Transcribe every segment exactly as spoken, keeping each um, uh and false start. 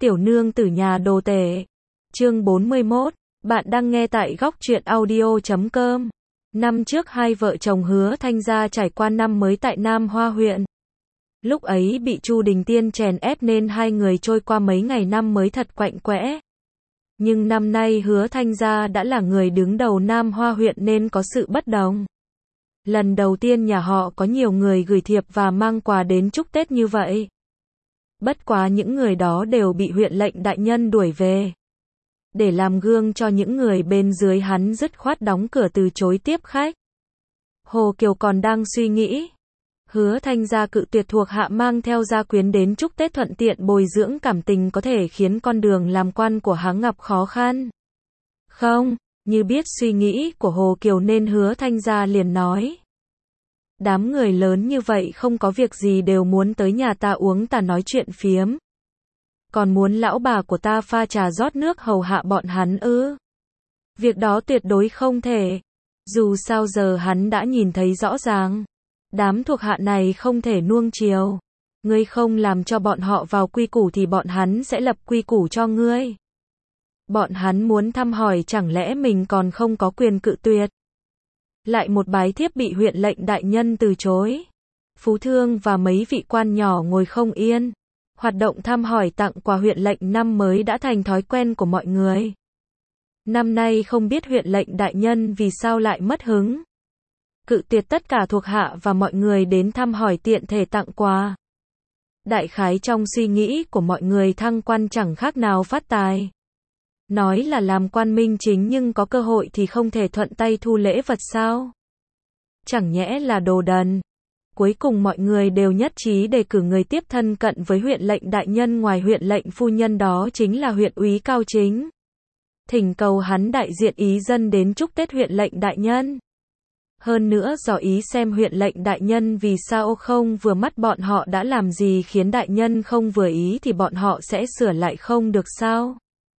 Tiểu nương tử nhà đồ tể. Chương bốn mươi mốt. Bạn đang nghe tại góc truyện audio chấm com. Năm trước hai vợ chồng Hứa Thanh Gia trải qua năm mới tại Nam Hoa huyện. Lúc ấy bị Chu Đình Tiên chèn ép nên hai người trôi qua mấy ngày năm mới thật quạnh quẽ. Nhưng năm nay Hứa Thanh Gia đã là người đứng đầu Nam Hoa huyện nên có sự bất đồng. Lần đầu tiên nhà họ có nhiều người gửi thiệp và mang quà đến chúc Tết như vậy. Bất quá những người đó đều bị huyện lệnh đại nhân đuổi về. Để làm gương cho những người bên dưới, hắn dứt khoát đóng cửa từ chối tiếp khách. Hồ Kiều còn đang suy nghĩ. Hứa Thanh Gia cự tuyệt thuộc hạ mang theo gia quyến đến chúc Tết thuận tiện bồi dưỡng cảm tình có thể khiến con đường làm quan của hắn gặp khó khăn. Không, như biết suy nghĩ của Hồ Kiều nên Hứa Thanh Gia liền nói. Đám người lớn như vậy không có việc gì đều muốn tới nhà ta uống ta nói chuyện phiếm. Còn muốn lão bà của ta pha trà rót nước hầu hạ bọn hắn ư? Việc đó tuyệt đối không thể. Dù sao giờ hắn đã nhìn thấy rõ ràng. Đám thuộc hạ này không thể nuông chiều. Ngươi không làm cho bọn họ vào quy củ thì bọn hắn sẽ lập quy củ cho ngươi. Bọn hắn muốn thăm hỏi chẳng lẽ mình còn không có quyền cự tuyệt. Lại một bái thiếp bị huyện lệnh đại nhân từ chối. Phú Thương và mấy vị quan nhỏ ngồi không yên. Hoạt động thăm hỏi tặng quà huyện lệnh năm mới đã thành thói quen của mọi người. Năm nay không biết huyện lệnh đại nhân vì sao lại mất hứng. Cự tuyệt tất cả thuộc hạ và mọi người đến thăm hỏi tiện thể tặng quà. Đại khái trong suy nghĩ của mọi người thăng quan chẳng khác nào phát tài. Nói là làm quan minh chính nhưng có cơ hội thì không thể thuận tay thu lễ vật sao? Chẳng nhẽ là đồ đần. Cuối cùng mọi người đều nhất trí đề cử người tiếp thân cận với huyện lệnh đại nhân ngoài huyện lệnh phu nhân, đó chính là huyện úy Cao Chính. Thỉnh cầu hắn đại diện ý dân đến chúc Tết huyện lệnh đại nhân. Hơn nữa dò ý xem huyện lệnh đại nhân vì sao không vừa mắt bọn họ đã làm gì khiến đại nhân không vừa ý thì bọn họ sẽ sửa lại không được sao?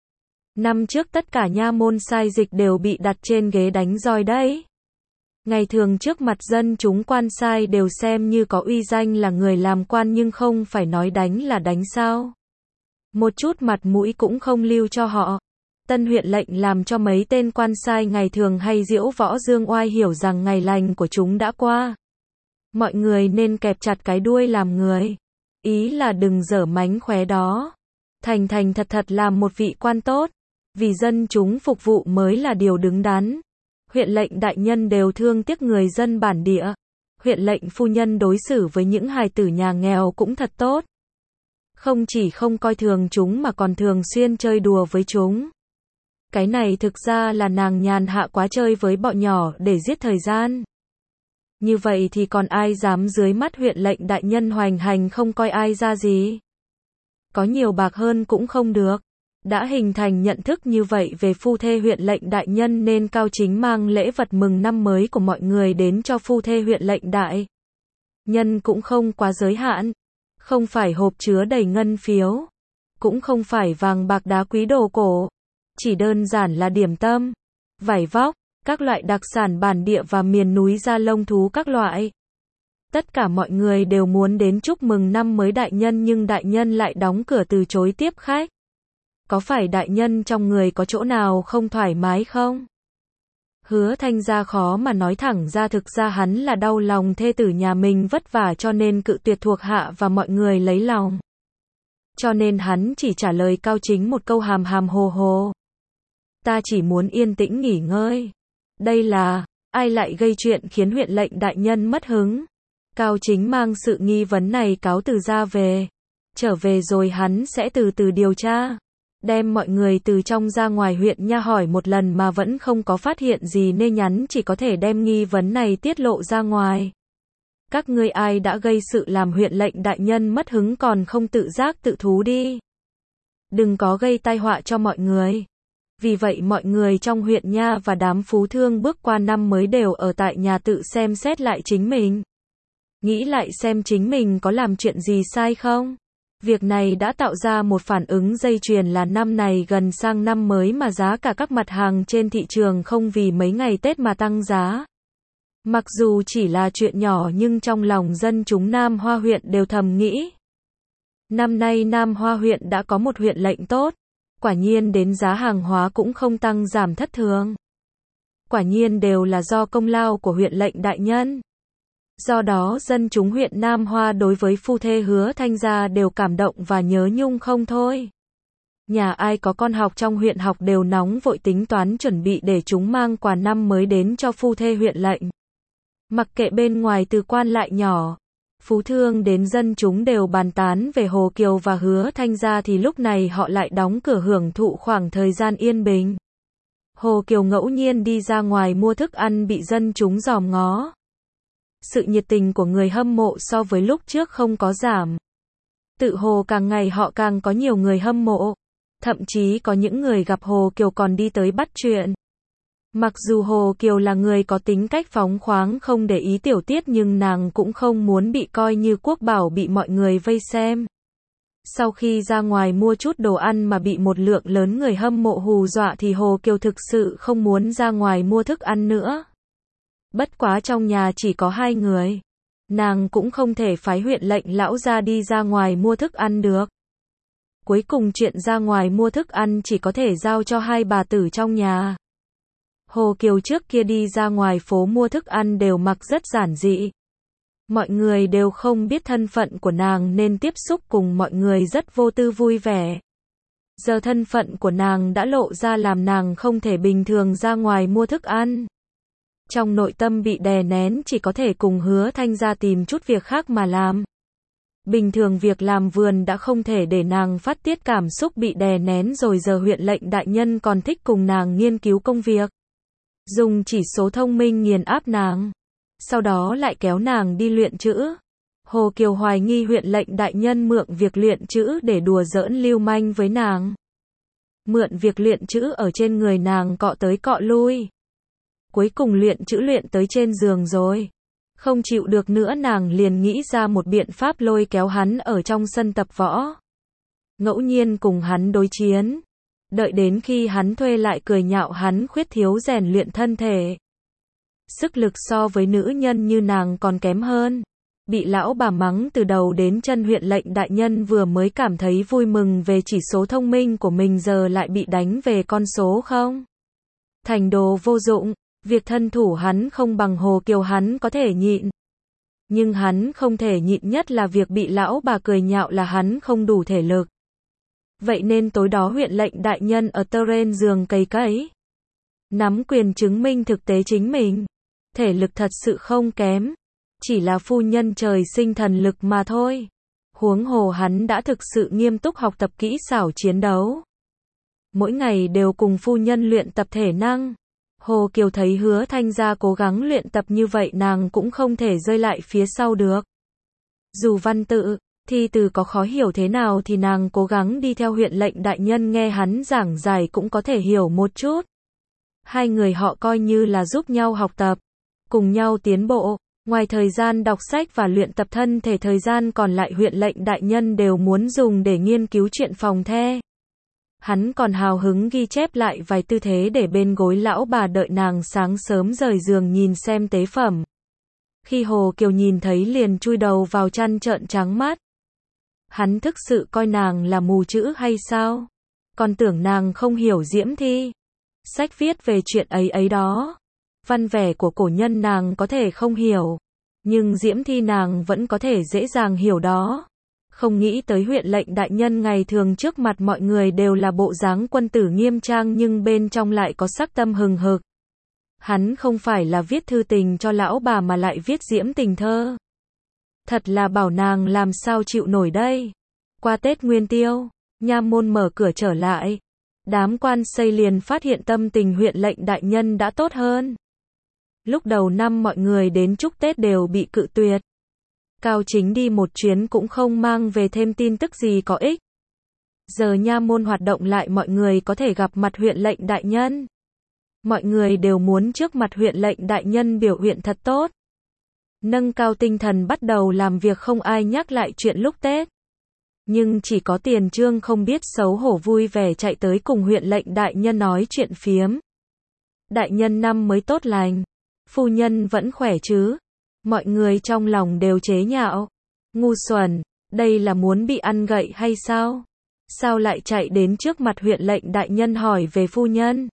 Năm trước tất cả nha môn sai dịch đều bị đặt trên ghế đánh roi đấy. Ngày thường trước mặt dân chúng quan sai đều xem như có uy danh là người làm quan nhưng không phải nói đánh là đánh sao. Một chút mặt mũi cũng không lưu cho họ. Tân huyện lệnh làm cho mấy tên quan sai ngày thường hay diễu võ dương oai hiểu rằng ngày lành của chúng đã qua. Mọi người nên kẹp chặt cái đuôi làm người. Ý là đừng dở mánh khóe đó. Thành thành thật thật làm một vị quan tốt. Vì dân chúng phục vụ mới là điều đứng đắn. Huyện lệnh đại nhân đều thương tiếc người dân bản địa. Huyện lệnh phu nhân đối xử với những hài tử nhà nghèo cũng thật tốt. Không chỉ không coi thường chúng mà còn thường xuyên chơi đùa với chúng. Cái này thực ra là nàng nhàn hạ quá chơi với bọn nhỏ để giết thời gian. Như vậy thì còn ai dám dưới mắt huyện lệnh đại nhân hoành hành không coi ai ra gì. Có nhiều bạc hơn cũng không được. Đã hình thành nhận thức như vậy về phu thê huyện lệnh đại nhân nên Cao Chính mang lễ vật mừng năm mới của mọi người đến cho phu thê huyện lệnh đại nhân cũng không quá giới hạn. Không phải hộp chứa đầy ngân phiếu. Cũng không phải vàng bạc đá quý đồ cổ. Chỉ đơn giản là điểm tâm, vải vóc, các loại đặc sản bản địa và miền núi da lông thú các loại. Tất cả mọi người đều muốn đến chúc mừng năm mới đại nhân nhưng đại nhân lại đóng cửa từ chối tiếp khách. Có phải đại nhân trong người có chỗ nào không thoải mái không? Hứa Thanh Gia khó mà nói thẳng ra, thực ra hắn là đau lòng thê tử nhà mình vất vả cho nên cự tuyệt thuộc hạ và mọi người lấy lòng. Cho nên hắn chỉ trả lời Cao Chính một câu hàm hàm hồ hồ. Ta chỉ muốn yên tĩnh nghỉ ngơi. Đây là, ai lại gây chuyện khiến huyện lệnh đại nhân mất hứng? Cao Chính mang sự nghi vấn này cáo từ ra về. Trở về rồi hắn sẽ từ từ điều tra. Đem mọi người từ trong ra ngoài huyện nha hỏi một lần mà vẫn không có phát hiện gì nên nhắn chỉ có thể đem nghi vấn này tiết lộ ra ngoài. Các ngươi ai đã gây sự làm huyện lệnh đại nhân mất hứng còn không tự giác tự thú đi. Đừng có gây tai họa cho mọi người. Vì vậy mọi người trong huyện nha và đám phú thương bước qua năm mới đều ở tại nhà tự xem xét lại chính mình. Nghĩ lại xem chính mình có làm chuyện gì sai không. Việc này đã tạo ra một phản ứng dây chuyền là năm này gần sang năm mới mà giá cả các mặt hàng trên thị trường không vì mấy ngày Tết mà tăng giá. Mặc dù chỉ là chuyện nhỏ nhưng trong lòng dân chúng Nam Hoa huyện đều thầm nghĩ. Năm nay Nam Hoa huyện đã có một huyện lệnh tốt. Quả nhiên đến giá hàng hóa cũng không tăng giảm thất thường. Quả nhiên đều là do công lao của huyện lệnh đại nhân. Do đó dân chúng huyện Nam Hoa đối với phu thê Hứa Thanh gia đều cảm động và nhớ nhung không thôi. Nhà ai có con học trong huyện học đều nóng vội tính toán chuẩn bị để chúng mang quà năm mới đến cho phu thê huyện lệnh. Mặc kệ bên ngoài từ quan lại nhỏ, phú thương đến dân chúng đều bàn tán về Hồ Kiều và Hứa Thanh gia thì lúc này họ lại đóng cửa hưởng thụ khoảng thời gian yên bình. Hồ Kiều ngẫu nhiên đi ra ngoài mua thức ăn bị dân chúng dòm ngó. Sự nhiệt tình của người hâm mộ so với lúc trước không có giảm. Tự hồ càng ngày họ càng có nhiều người hâm mộ. Thậm chí có những người gặp Hồ Kiều còn đi tới bắt chuyện. Mặc dù Hồ Kiều là người có tính cách phóng khoáng không để ý tiểu tiết nhưng nàng cũng không muốn bị coi như quốc bảo bị mọi người vây xem. Sau khi ra ngoài mua chút đồ ăn mà bị một lượng lớn người hâm mộ hù dọa thì Hồ Kiều thực sự không muốn ra ngoài mua thức ăn nữa. Bất quá trong nhà chỉ có hai người. Nàng cũng không thể phái huyện lệnh lão ra đi ra ngoài mua thức ăn được. Cuối cùng chuyện ra ngoài mua thức ăn chỉ có thể giao cho hai bà tử trong nhà. Hồ Kiều trước kia đi ra ngoài phố mua thức ăn đều mặc rất giản dị. Mọi người đều không biết thân phận của nàng nên tiếp xúc cùng mọi người rất vô tư vui vẻ. Giờ thân phận của nàng đã lộ ra làm nàng không thể bình thường ra ngoài mua thức ăn. Trong nội tâm bị đè nén chỉ có thể cùng Hứa Thanh gia tìm chút việc khác mà làm. Bình thường việc làm vườn đã không thể để nàng phát tiết cảm xúc bị đè nén rồi giờ huyện lệnh đại nhân còn thích cùng nàng nghiên cứu công việc. Dùng chỉ số thông minh nghiền áp nàng. Sau đó lại kéo nàng đi luyện chữ. Hồ Kiều hoài nghi huyện lệnh đại nhân mượn việc luyện chữ để đùa giỡn lưu manh với nàng. Mượn việc luyện chữ ở trên người nàng cọ tới cọ lui. Cuối cùng luyện chữ luyện tới trên giường rồi. Không chịu được nữa nàng liền nghĩ ra một biện pháp lôi kéo hắn ở trong sân tập võ. Ngẫu nhiên cùng hắn đối chiến. Đợi đến khi hắn thuê lại cười nhạo hắn khuyết thiếu rèn luyện thân thể. Sức lực so với nữ nhân như nàng còn kém hơn. Bị lão bà mắng từ đầu đến chân huyện lệnh đại nhân vừa mới cảm thấy vui mừng về chỉ số thông minh của mình giờ lại bị đánh về con số không. Thành đồ vô dụng. Việc thân thủ hắn không bằng Hồ Kiều hắn có thể nhịn. Nhưng hắn không thể nhịn nhất là việc bị lão bà cười nhạo là hắn không đủ thể lực. Vậy nên tối đó huyện lệnh đại nhân ở terrain giường cày cấy. Nắm quyền chứng minh thực tế chính mình. Thể lực thật sự không kém. Chỉ là phu nhân trời sinh thần lực mà thôi. Huống hồ hắn đã thực sự nghiêm túc học tập kỹ xảo chiến đấu. Mỗi ngày đều cùng phu nhân luyện tập thể năng. Hồ Kiều thấy Hứa Thanh gia cố gắng luyện tập như vậy nàng cũng không thể rơi lại phía sau được. Dù văn tự, thi từ có khó hiểu thế nào thì nàng cố gắng đi theo huyện lệnh đại nhân nghe hắn giảng giải cũng có thể hiểu một chút. Hai người họ coi như là giúp nhau học tập, cùng nhau tiến bộ. Ngoài thời gian đọc sách và luyện tập thân thể thời gian còn lại huyện lệnh đại nhân đều muốn dùng để nghiên cứu chuyện phòng the. Hắn còn hào hứng ghi chép lại vài tư thế để bên gối lão bà đợi nàng sáng sớm rời giường nhìn xem tế phẩm. Khi Hồ Kiều nhìn thấy liền chui đầu vào chăn trợn trắng mắt. Hắn thực sự coi nàng là mù chữ hay sao? Còn tưởng nàng không hiểu diễm thi. Sách viết về chuyện ấy ấy đó. Văn vẻ của cổ nhân nàng có thể không hiểu. Nhưng diễm thi nàng vẫn có thể dễ dàng hiểu đó. Không nghĩ tới huyện lệnh đại nhân ngày thường trước mặt mọi người đều là bộ dáng quân tử nghiêm trang nhưng bên trong lại có sắc tâm hừng hực. Hắn không phải là viết thư tình cho lão bà mà lại viết diễm tình thơ. Thật là bảo nàng làm sao chịu nổi đây. Qua Tết Nguyên Tiêu, nha môn mở cửa trở lại. Đám quan xây liền phát hiện tâm tình huyện lệnh đại nhân đã tốt hơn. Lúc đầu năm mọi người đến chúc Tết đều bị cự tuyệt. Cao Chính đi một chuyến cũng không mang về thêm tin tức gì có ích. Giờ nha môn hoạt động lại mọi người có thể gặp mặt huyện lệnh đại nhân. Mọi người đều muốn trước mặt huyện lệnh đại nhân biểu hiện thật tốt. Nâng cao tinh thần bắt đầu làm việc không ai nhắc lại chuyện lúc Tết. Nhưng chỉ có Tiền Trương không biết xấu hổ vui vẻ chạy tới cùng huyện lệnh đại nhân nói chuyện phiếm. Đại nhân năm mới tốt lành. Phu nhân vẫn khỏe chứ? Mọi người trong lòng đều chế nhạo. Ngu xuẩn, Đây là muốn bị ăn gậy hay sao? Sao lại chạy đến trước mặt huyện lệnh đại nhân hỏi về phu nhân?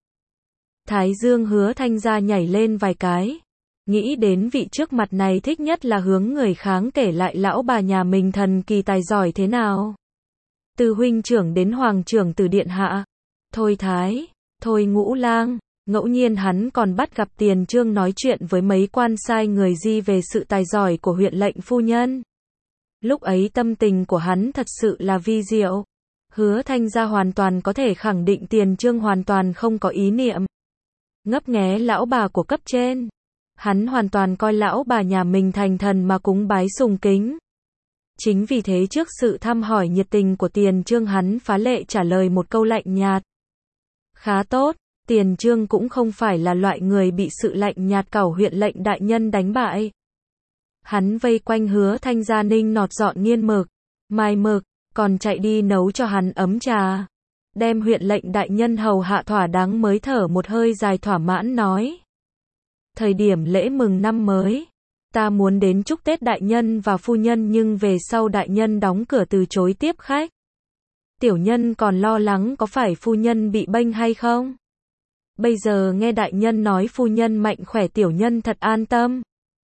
Thái dương Hứa Thanh Gia nhảy lên vài cái. Nghĩ đến vị trước mặt này thích nhất là hướng người kháng kể lại lão bà nhà mình thần kỳ tài giỏi thế nào. Từ huynh trưởng đến hoàng trưởng từ điện hạ. Thôi Thái, thôi Ngũ Lang, ngẫu nhiên hắn còn bắt gặp Tiền Trương nói chuyện với mấy quan sai người Di về sự tài giỏi của huyện lệnh phu nhân. Lúc ấy tâm tình của hắn thật sự là vi diệu. Hứa Thanh Gia hoàn toàn có thể khẳng định Tiền Trương hoàn toàn không có ý niệm ngấp nghé lão bà của cấp trên. Hắn hoàn toàn coi lão bà nhà mình thành thần mà cúng bái sùng kính. Chính vì thế trước sự thăm hỏi nhiệt tình của Tiền Trương hắn phá lệ trả lời một câu lạnh nhạt. Khá tốt, Tiền Trương cũng không phải là loại người bị sự lạnh nhạt cẩu huyện lệnh đại nhân đánh bại. Hắn vây quanh Hứa Thanh Gia ninh nọt dọn nghiên mực, mai mực, còn chạy đi nấu cho hắn ấm trà. Đem huyện lệnh đại nhân hầu hạ thỏa đáng mới thở một hơi dài thỏa mãn nói. Thời điểm lễ mừng năm mới, ta muốn đến chúc Tết đại nhân và phu nhân nhưng về sau đại nhân đóng cửa từ chối tiếp khách. Tiểu nhân còn lo lắng có phải phu nhân bị bênh hay không? Bây giờ nghe đại nhân nói phu nhân mạnh khỏe tiểu nhân thật an tâm.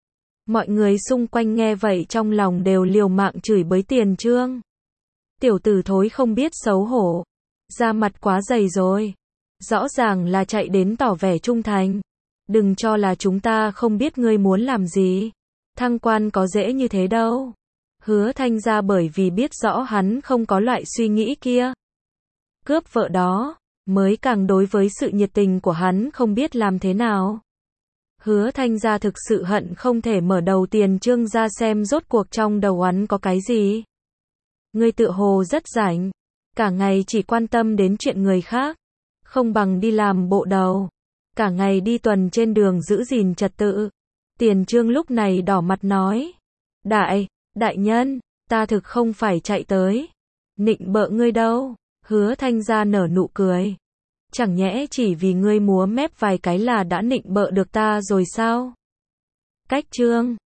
Mọi người xung quanh nghe vậy trong lòng đều liều mạng chửi bới Tiền Trương. Tiểu tử thối không biết xấu hổ. Da mặt quá dày rồi. Rõ ràng là chạy đến tỏ vẻ trung thành. Đừng cho là chúng ta không biết ngươi muốn làm gì. Thăng quan có dễ như thế đâu. Hứa Thanh Gia bởi vì biết rõ hắn không có loại suy nghĩ kia. Cướp vợ đó, mới càng đối với sự nhiệt tình của hắn không biết làm thế nào. Hứa Thanh Gia thực sự hận không thể mở đầu Tiền Trương ra xem rốt cuộc trong đầu hắn có cái gì. Ngươi tựa hồ rất rảnh, cả ngày chỉ quan tâm đến chuyện người khác, không bằng đi làm bộ đầu, cả ngày đi tuần trên đường giữ gìn trật tự. Tiền Trương lúc này đỏ mặt nói, đại, đại nhân, ta thực không phải chạy tới nịnh bợ ngươi đâu. Hứa Thanh Gia nở nụ cười, chẳng nhẽ chỉ vì ngươi múa mép vài cái là đã nịnh bợ được ta rồi sao? Cách chương